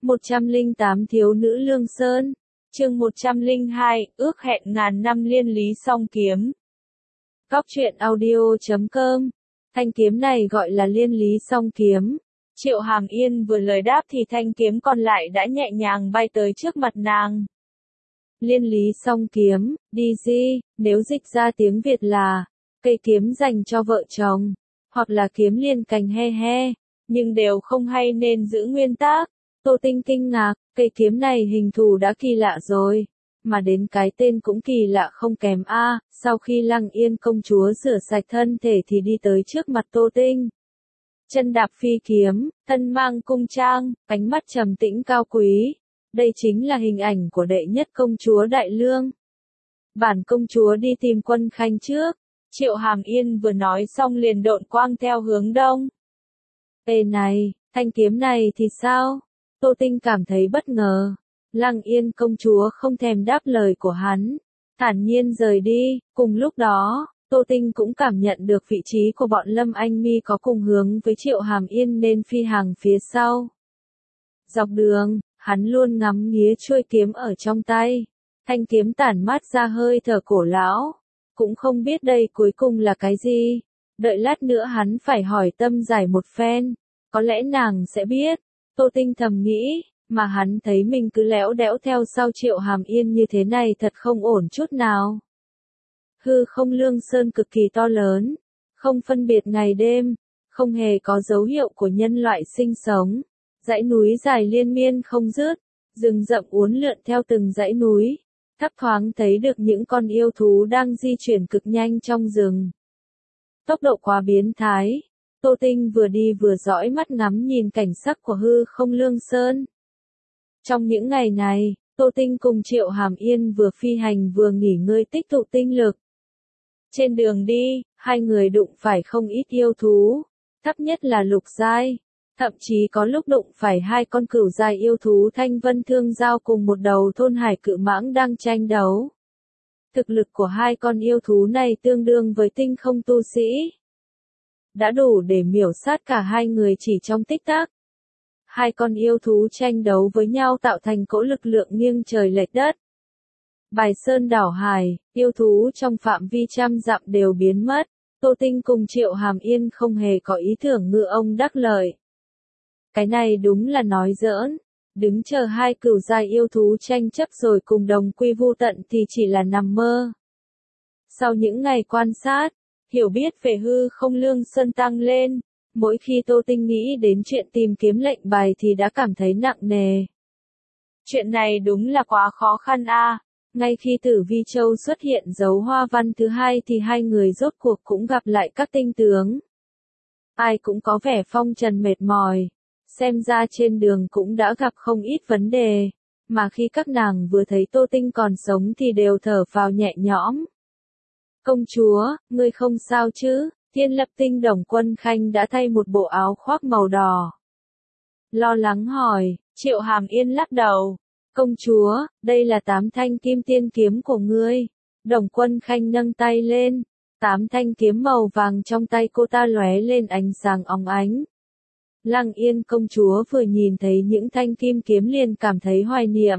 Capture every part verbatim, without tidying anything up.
một trăm lẻ tám Thiếu nữ Lương Sơn. Chương một trăm lẻ hai, ước hẹn ngàn năm liên lý song kiếm. Góc truyện audio chấm com. Thanh kiếm này gọi là liên lý song kiếm. Triệu Hàm Yên vừa lời đáp thì thanh kiếm còn lại đã nhẹ nhàng bay tới trước mặt nàng. Liên lý song kiếm, đi di, nếu dịch ra tiếng Việt là cây kiếm dành cho vợ chồng, hoặc là kiếm liên cành he he, nhưng đều không hay nên giữ nguyên tác. Tô Tinh kinh ngạc, cây kiếm này hình thù đã kỳ lạ rồi, mà đến cái tên cũng kỳ lạ không kém a. À, sau khi Lăng Yên công chúa rửa sạch thân thể thì đi tới trước mặt Tô Tinh. Chân đạp phi kiếm, thân mang cung trang, ánh mắt trầm tĩnh cao quý. Đây chính là hình ảnh của đệ nhất công chúa Đại Lương. Bản công chúa đi tìm Quân Khanh trước. Triệu Hàm Yên vừa nói xong liền độn quang theo hướng đông. Ê này, thanh kiếm này thì sao? Tô Tinh cảm thấy bất ngờ. Lăng Yên công chúa không thèm đáp lời của hắn, thản nhiên rời đi. Cùng lúc đó, Tô Tinh cũng cảm nhận được vị trí của bọn Lâm Anh Mi có cùng hướng với Triệu Hàm Yên nên phi hàng phía sau. Dọc đường, hắn luôn ngắm nghía chuôi kiếm ở trong tay. Thanh kiếm tản mát ra hơi thở cổ lão. Cũng không biết đây cuối cùng là cái gì. Đợi lát nữa hắn phải hỏi Tâm Giải một phen. Có lẽ nàng sẽ biết. Tô Tinh thầm nghĩ, mà hắn thấy mình cứ lẽo đẽo theo sau Triệu Hàm Yên như thế này thật không ổn chút nào. Hư không Lương Sơn cực kỳ to lớn, không phân biệt ngày đêm, không hề có dấu hiệu của nhân loại sinh sống. Dãy núi dài liên miên không dứt, rừng rậm uốn lượn theo từng dãy núi. Thấp thoáng thấy được những con yêu thú đang di chuyển cực nhanh trong rừng. Tốc độ quá biến thái. Tô Tinh vừa đi vừa dõi mắt ngắm nhìn cảnh sắc của hư không Lương Sơn. Trong những ngày này, Tô Tinh cùng Triệu Hàm Yên vừa phi hành vừa nghỉ ngơi tích tụ tinh lực. Trên đường đi, hai người đụng phải không ít yêu thú, thấp nhất là lục giai, thậm chí có lúc đụng phải hai con cửu giai yêu thú Thanh Vân Thương Giao cùng một đầu thôn hải cự mãng đang tranh đấu. Thực lực của hai con yêu thú này tương đương với tinh không tu sĩ. Đã đủ để miểu sát cả hai người chỉ trong tích tắc. Hai con yêu thú tranh đấu với nhau tạo thành cỗ lực lượng nghiêng trời lệch đất. Bài sơn đảo hải, yêu thú trong phạm vi trăm dặm đều biến mất. Tô Tinh cùng Triệu Hàm Yên không hề có ý tưởng ngựa ông đắc lợi. Cái này đúng là nói giỡn. Đứng chờ hai cửu giai yêu thú tranh chấp rồi cùng đồng quy vu tận thì chỉ là nằm mơ. Sau những ngày quan sát, hiểu biết về hư không Lương Sơn tăng lên, mỗi khi Tô Tinh nghĩ đến chuyện tìm kiếm lệnh bài thì đã cảm thấy nặng nề. Chuyện này đúng là quá khó khăn a. À. Ngay khi Tử Vi Châu xuất hiện dấu hoa văn thứ hai thì hai người rốt cuộc cũng gặp lại các tinh tướng. Ai cũng có vẻ phong trần mệt mỏi, xem ra trên đường cũng đã gặp không ít vấn đề, mà khi các nàng vừa thấy Tô Tinh còn sống thì đều thở phào nhẹ nhõm. Công chúa, ngươi không sao chứ? Thiên Lập Tinh Đồng Quân Khanh đã thay một bộ áo khoác màu đỏ. Lo lắng hỏi. Triệu Hàm Yên lắc đầu. Công chúa, đây là tám thanh kim tiên kiếm của ngươi. Đồng Quân Khanh nâng tay lên. Tám thanh kiếm màu vàng trong tay cô ta lóe lên ánh sáng óng ánh. Lăng Yên công chúa vừa nhìn thấy những thanh kim kiếm liền cảm thấy hoài niệm.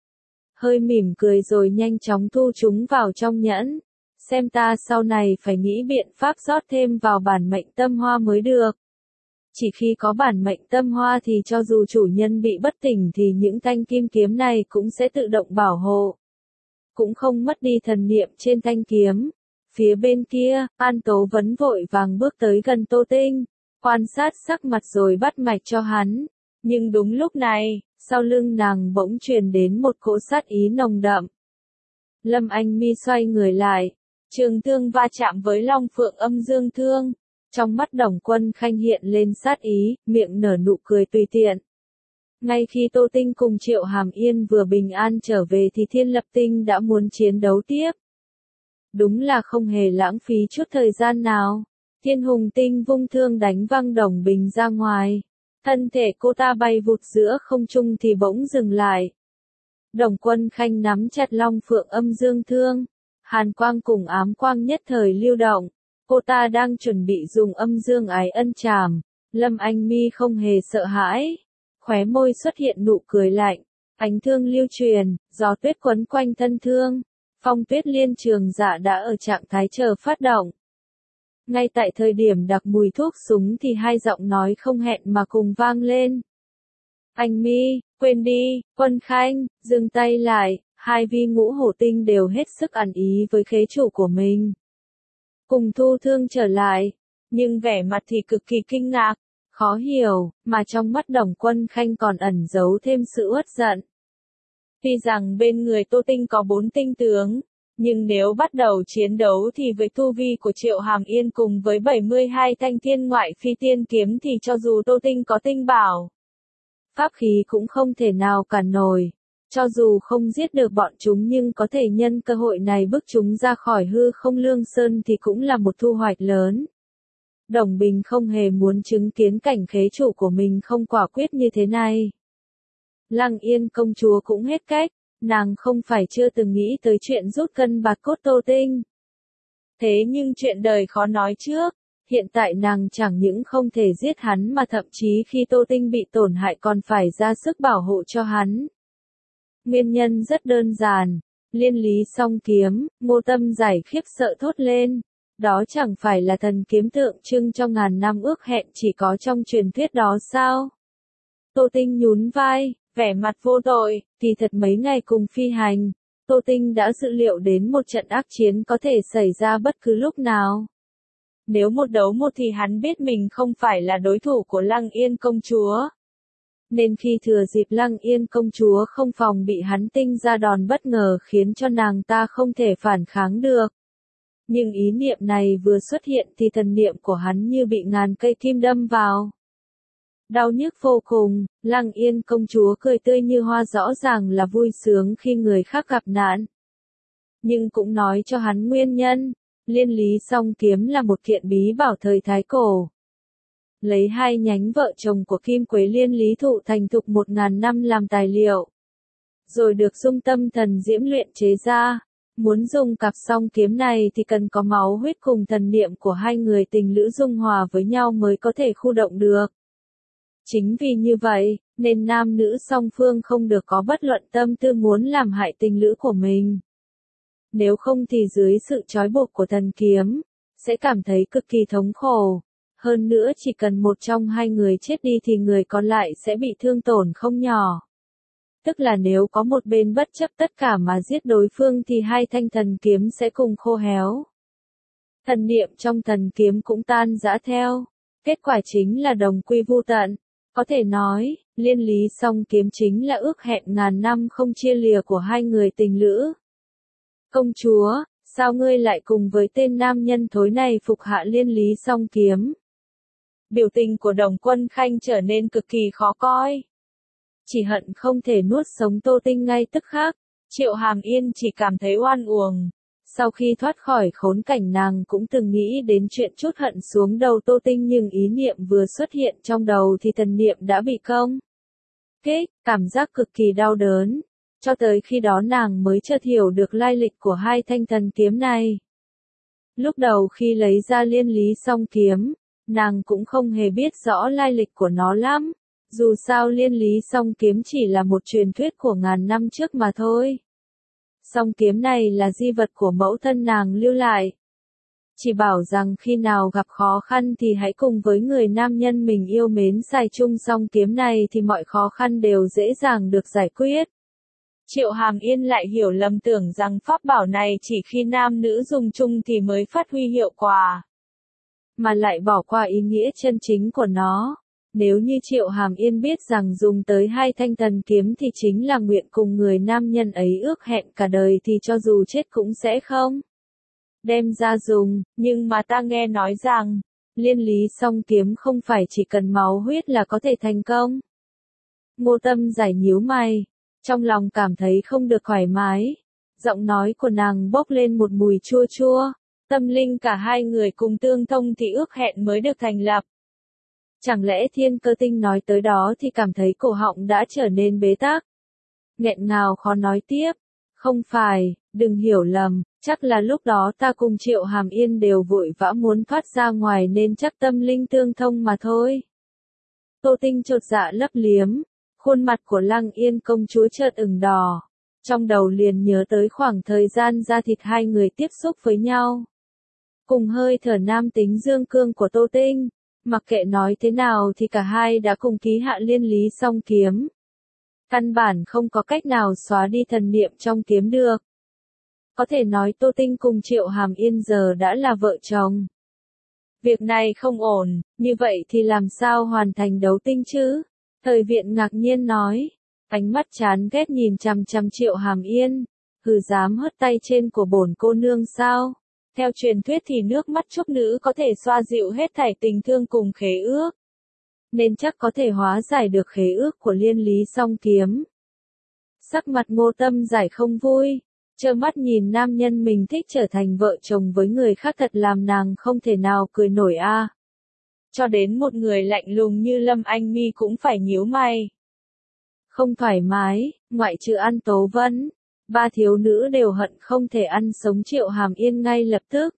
Hơi mỉm cười rồi nhanh chóng thu chúng vào trong nhẫn. Xem ta sau này phải nghĩ biện pháp rót thêm vào bản mệnh tâm hoa mới được. Chỉ khi có bản mệnh tâm hoa thì cho dù chủ nhân bị bất tỉnh thì những thanh kim kiếm này cũng sẽ tự động bảo hộ. Cũng không mất đi thần niệm trên thanh kiếm. Phía bên kia, An Tố Vấn vội vàng bước tới gần Tô Tinh, quan sát sắc mặt rồi bắt mạch cho hắn. Nhưng đúng lúc này, sau lưng nàng bỗng truyền đến một cỗ sát ý nồng đậm. Lâm Anh Mi xoay người lại. Trường thương va chạm với Long Phượng Âm Dương Thương. Trong mắt Đồng Quân Khanh hiện lên sát ý, miệng nở nụ cười tùy tiện. Ngay khi Tô Tinh cùng Triệu Hàm Yên vừa bình an trở về thì Thiên Lập Tinh đã muốn chiến đấu tiếp. Đúng là không hề lãng phí chút thời gian nào. Thiên Hùng Tinh vung thương đánh văng Đồng Bình ra ngoài. Thân thể cô ta bay vụt giữa không trung thì bỗng dừng lại. Đồng Quân Khanh nắm chặt Long Phượng Âm Dương Thương. Hàn quang cùng ám quang nhất thời lưu động. Cô ta đang chuẩn bị dùng âm dương ái ân trảm. Lâm Anh Mi không hề sợ hãi. khóe môi xuất hiện nụ cười lạnh, ánh thương lưu truyền, gió tuyết quấn quanh thân thương, phong tuyết liên trường dạ đã ở trạng thái chờ phát động. Ngay tại thời điểm đặc mùi thuốc súng thì hai giọng nói không hẹn mà cùng vang lên. Anh Mi, quên đi, Quân Khanh, dừng tay lại, hai vi ngũ hổ tinh đều hết sức ăn ý với khế chủ của mình. Cùng thu thương trở lại, nhưng vẻ mặt thì cực kỳ kinh ngạc, khó hiểu, mà trong mắt Đồng Quân Khanh còn ẩn giấu thêm sự uất giận. Tuy rằng bên người Tô Tinh có bốn tinh tướng, nhưng nếu bắt đầu chiến đấu thì với tu vi của Triệu Hàm Yên cùng với bảy mươi hai thanh thiên ngoại phi tiên kiếm thì cho dù Tô Tinh có tinh bảo, pháp khí cũng không thể nào cản nổi. Cho dù không giết được bọn chúng nhưng có thể nhân cơ hội này bức chúng ra khỏi hư không Lương Sơn thì cũng là một thu hoạch lớn. Đồng Bình không hề muốn chứng kiến cảnh khế chủ của mình không quả quyết như thế này. Lăng Yên công chúa cũng hết cách, nàng không phải chưa từng nghĩ tới chuyện rút cân bạt cốt Tô Tinh. Thế nhưng chuyện đời khó nói trước, hiện tại nàng chẳng những không thể giết hắn mà thậm chí khi Tô Tinh bị tổn hại còn phải ra sức bảo hộ cho hắn. Nguyên nhân rất đơn giản, liên lý song kiếm, Ngô Tâm Giải khiếp sợ thốt lên. Đó chẳng phải là thần kiếm tượng trưng cho ngàn năm ước hẹn chỉ có trong truyền thuyết đó sao? Tô Tinh nhún vai, vẻ mặt vô tội, thì thật mấy ngày cùng phi hành, Tô Tinh đã dự liệu đến một trận ác chiến có thể xảy ra bất cứ lúc nào. Nếu một đấu một thì hắn biết mình không phải là đối thủ của Lăng Yên công chúa. Nên khi thừa dịp Lăng Yên công chúa không phòng bị hắn tinh ra đòn bất ngờ khiến cho nàng ta không thể phản kháng được. Nhưng ý niệm này vừa xuất hiện thì thần niệm của hắn như bị ngàn cây kim đâm vào. Đau nhức vô cùng, Lăng Yên công chúa cười tươi như hoa rõ ràng là vui sướng khi người khác gặp nạn. Nhưng cũng nói cho hắn nguyên nhân, liên lý song kiếm là một kiện bí bảo thời Thái Cổ. Lấy hai nhánh vợ chồng của Kim Quế Liên lý thụ thành thục một ngàn năm làm tài liệu. Rồi được dung tâm thần diễm luyện chế ra. Muốn dùng cặp song kiếm này thì cần có máu huyết cùng thần niệm của hai người tình lữ dung hòa với nhau mới có thể khu động được. Chính vì như vậy, nên nam nữ song phương không được có bất luận tâm tư muốn làm hại tình lữ của mình. Nếu không thì dưới sự trói buộc của thần kiếm, sẽ cảm thấy cực kỳ thống khổ. Hơn nữa chỉ cần một trong hai người chết đi thì người còn lại sẽ bị thương tổn không nhỏ. Tức là nếu có một bên bất chấp tất cả mà giết đối phương thì hai thanh thần kiếm sẽ cùng khô héo. Thần niệm trong thần kiếm cũng tan rã theo. Kết quả chính là đồng quy vu tận. Có thể nói, liên lý song kiếm chính là ước hẹn ngàn năm không chia lìa của hai người tình lữ. Công chúa, sao ngươi lại cùng với tên nam nhân thối này phục hạ liên lý song kiếm? Biểu tình của Đồng Quân Khanh trở nên cực kỳ khó coi. Chỉ hận không thể nuốt sống Tô Tinh ngay tức khắc. Triệu Hàm Yên chỉ cảm thấy oan uổng. Sau khi thoát khỏi khốn cảnh nàng cũng từng nghĩ đến chuyện trút hận xuống đầu Tô Tinh nhưng ý niệm vừa xuất hiện trong đầu thì thần niệm đã bị công kích, cảm giác cực kỳ đau đớn. Cho tới khi đó nàng mới chợt hiểu được lai lịch của hai thanh thần kiếm này. Lúc đầu khi lấy ra liên lý song kiếm, nàng cũng không hề biết rõ lai lịch của nó lắm. Dù sao liên lý song kiếm chỉ là một truyền thuyết của ngàn năm trước mà thôi. Song kiếm này là di vật của mẫu thân nàng lưu lại. Chỉ bảo rằng khi nào gặp khó khăn thì hãy cùng với người nam nhân mình yêu mến xài chung song kiếm này thì mọi khó khăn đều dễ dàng được giải quyết. Triệu Hàm Yên lại hiểu lầm tưởng rằng pháp bảo này chỉ khi nam nữ dùng chung thì mới phát huy hiệu quả. Mà lại bỏ qua ý nghĩa chân chính của nó. Nếu như Triệu Hàm Yên biết rằng dùng tới hai thanh thần kiếm thì chính là nguyện cùng người nam nhân ấy ước hẹn cả đời thì cho dù chết cũng sẽ không đem ra dùng, nhưng mà ta nghe nói rằng, liên lý song kiếm không phải chỉ cần máu huyết là có thể thành công. Ngô Tâm Giải nhíu mày, trong lòng cảm thấy không được thoải mái, giọng nói của nàng bốc lên một mùi chua chua, tâm linh cả hai người cùng tương thông thì ước hẹn mới được thành lập. Chẳng lẽ Thiên Cơ Tinh nói tới đó thì cảm thấy cổ họng đã trở nên bế tắc. Nghẹn ngào khó nói tiếp. Không phải, đừng hiểu lầm, chắc là lúc đó ta cùng Triệu Hàm Yên đều vội vã muốn thoát ra ngoài nên chắc tâm linh tương thông mà thôi. Tô Tinh chột dạ lấp liếm, Khuôn mặt của Lăng Yên công chúa chợt ửng đỏ, trong đầu liền nhớ tới khoảng thời gian da thịt hai người tiếp xúc với nhau. Cùng hơi thở nam tính dương cương của Tô Tinh, mặc kệ nói thế nào thì cả hai đã cùng ký hạ liên lý song kiếm. Căn bản không có cách nào xóa đi thần niệm trong kiếm được. Có thể nói Tô Tinh cùng Triệu Hàm Yên giờ đã là vợ chồng. Việc này không ổn, như vậy thì làm sao hoàn thành đấu tinh chứ? Thời Viện ngạc nhiên nói, ánh mắt chán ghét nhìn chằm chằm Triệu Hàm Yên, hừ dám hất tay trên của bổn cô nương sao? Theo truyền thuyết thì nước mắt trúc nữ có thể xoa dịu hết thảy tình thương cùng khế ước. Nên chắc có thể hóa giải được khế ước của liên lý song kiếm. Sắc mặt Ngô Tâm Giải không vui, trơ mắt nhìn nam nhân mình thích trở thành vợ chồng với người khác thật làm nàng không thể nào cười nổi a. Cho đến một người lạnh lùng như Lâm Anh Mi cũng phải nhíu mày. Không thoải mái, ngoại trừ An Tố Vân, ba thiếu nữ đều hận không thể ăn sống Triệu Hàm Yên ngay lập tức.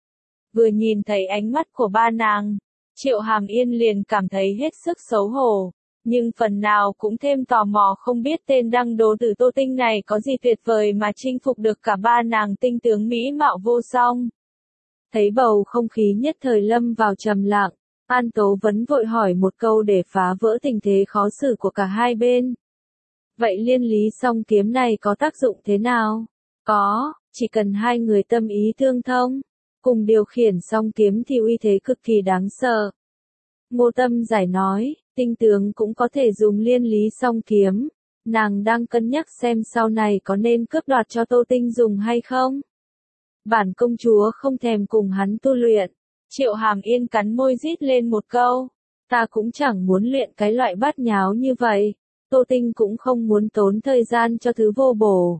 Vừa nhìn thấy ánh mắt của ba nàng, Triệu Hàm Yên liền cảm thấy hết sức xấu hổ, nhưng phần nào cũng thêm tò mò không biết tên đăng đố từ Tô Tinh này có gì tuyệt vời mà chinh phục được cả ba nàng tinh tướng mỹ mạo vô song. Thấy bầu không khí nhất thời lâm vào trầm lặng, An Tố Vấn vội hỏi một câu để phá vỡ tình thế khó xử của cả hai bên. Vậy liên lý song kiếm này có tác dụng thế nào? Có, chỉ cần hai người tâm ý tương thông, cùng điều khiển song kiếm thì uy thế cực kỳ đáng sợ. Ngô Tâm Giải nói, tinh tướng cũng có thể dùng liên lý song kiếm, nàng đang cân nhắc xem sau này có nên cướp đoạt cho Tô Tinh dùng hay không. Bản công chúa không thèm cùng hắn tu luyện. Triệu Hàm Yên cắn môi rít lên một câu, ta cũng chẳng muốn luyện cái loại bát nháo như vậy, Tô Tinh cũng không muốn tốn thời gian cho thứ vô bổ.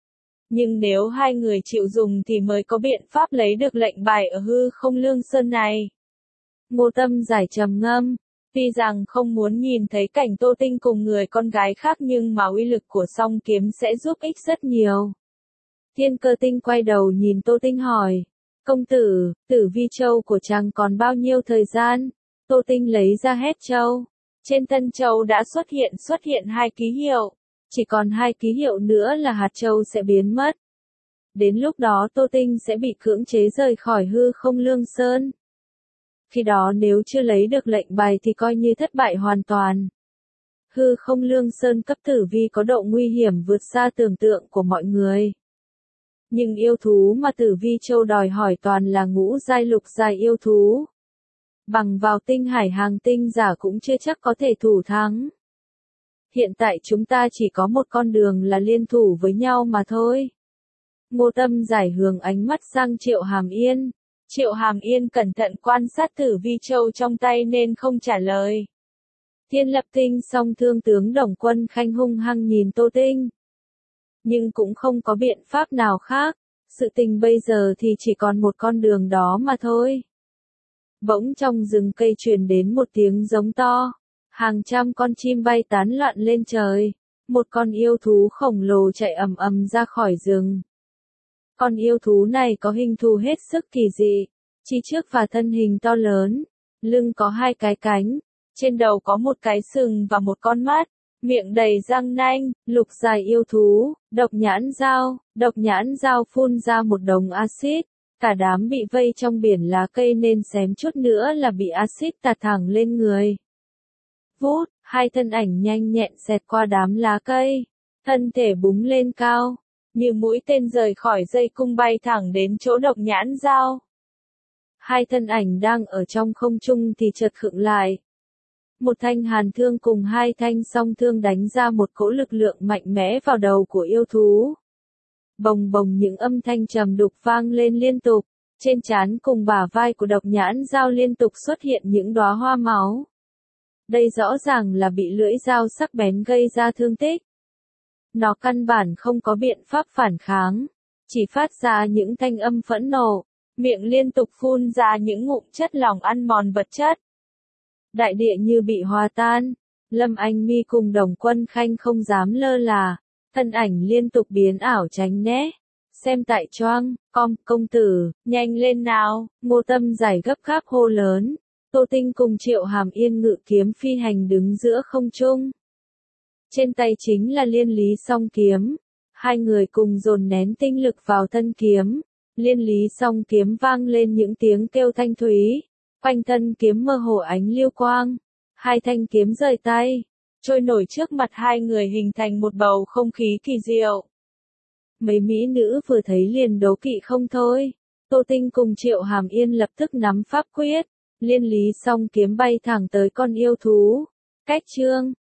Nhưng nếu hai người chịu dùng thì mới có biện pháp lấy được lệnh bài ở hư không lương sơn này. Ngô Tâm Giải trầm ngâm, tuy rằng không muốn nhìn thấy cảnh Tô Tinh cùng người con gái khác nhưng mà uy lực của song kiếm sẽ giúp ích rất nhiều. Thiên Cơ Tinh quay đầu nhìn Tô Tinh hỏi, công tử, tử vi châu của chàng còn bao nhiêu thời gian? Tô Tinh lấy ra hết châu. Trên tân châu đã xuất hiện xuất hiện hai ký hiệu. Chỉ còn hai ký hiệu nữa là hạt châu sẽ biến mất. Đến lúc đó Tô Tinh sẽ bị cưỡng chế rời khỏi hư không lương sơn. Khi đó nếu chưa lấy được lệnh bài thì coi như thất bại hoàn toàn. Hư không lương sơn cấp tử vi có độ nguy hiểm vượt xa tưởng tượng của mọi người. Nhưng yêu thú mà tử vi châu đòi hỏi toàn là ngũ giai lục giai yêu thú. Bằng vào tinh hải hàng tinh giả cũng chưa chắc có thể thủ thắng. Hiện tại chúng ta chỉ có một con đường là liên thủ với nhau mà thôi. Ngô Tâm Giải hướng ánh mắt sang Triệu Hàm Yên. Triệu Hàm Yên cẩn thận quan sát tử vi châu trong tay nên không trả lời. Thiên Lập Tinh song thương tướng Đồng Quân Khanh hung hăng nhìn Tô Tinh. Nhưng cũng không có biện pháp nào khác, sự tình bây giờ thì chỉ còn một con đường đó mà thôi. Bỗng trong rừng cây truyền đến một tiếng giống to, hàng trăm con chim bay tán loạn lên trời, một con yêu thú khổng lồ chạy ầm ầm ra khỏi rừng. Con yêu thú này có hình thù hết sức kỳ dị, chi trước và thân hình to lớn, lưng có hai cái cánh, trên đầu có một cái sừng và một con mắt. Miệng đầy răng nanh, lục dài yêu thú, độc nhãn dao, độc nhãn dao phun ra một đống axit, cả đám bị vây trong biển lá cây nên xém chút nữa là bị axit tạt thẳng lên người. Vút, hai thân ảnh nhanh nhẹn xẹt qua đám lá cây, thân thể búng lên cao, như mũi tên rời khỏi dây cung bay thẳng đến chỗ độc nhãn dao. Hai thân ảnh đang ở trong không trung thì chợt khựng lại. Một thanh hàn thương cùng hai thanh song thương đánh ra một cỗ lực lượng mạnh mẽ vào đầu của yêu thú. Bồng bồng những âm thanh trầm đục vang lên liên tục, trên trán cùng bả vai của độc nhãn dao liên tục xuất hiện những đóa hoa máu. Đây rõ ràng là bị lưỡi dao sắc bén gây ra thương tích. Nó căn bản không có biện pháp phản kháng, chỉ phát ra những thanh âm phẫn nộ, miệng liên tục phun ra những ngụm chất lỏng ăn mòn vật chất. Đại địa như bị hòa tan, Lâm Anh Mi cùng Đồng Quân Khanh không dám lơ là, thân ảnh liên tục biến ảo tránh né. Xem tại choang, com, công tử, nhanh lên nào, Ngô Tâm Giải gấp gáp hô lớn. Tô Tinh cùng Triệu Hàm Yên ngự kiếm phi hành đứng giữa không trung. Trên tay chính là liên lý song kiếm. Hai người cùng dồn nén tinh lực vào thân kiếm. Liên lý song kiếm vang lên những tiếng kêu thanh thúy. Quanh thân kiếm mơ hồ ánh lưu quang. Hai thanh kiếm rời tay, trôi nổi trước mặt hai người hình thành một bầu không khí kỳ diệu. Mấy mỹ nữ vừa thấy liền đố kỵ không thôi. Tô Tinh cùng Triệu Hàm Yên lập tức nắm pháp quyết. Liên lý song kiếm bay thẳng tới con yêu thú. Cách chương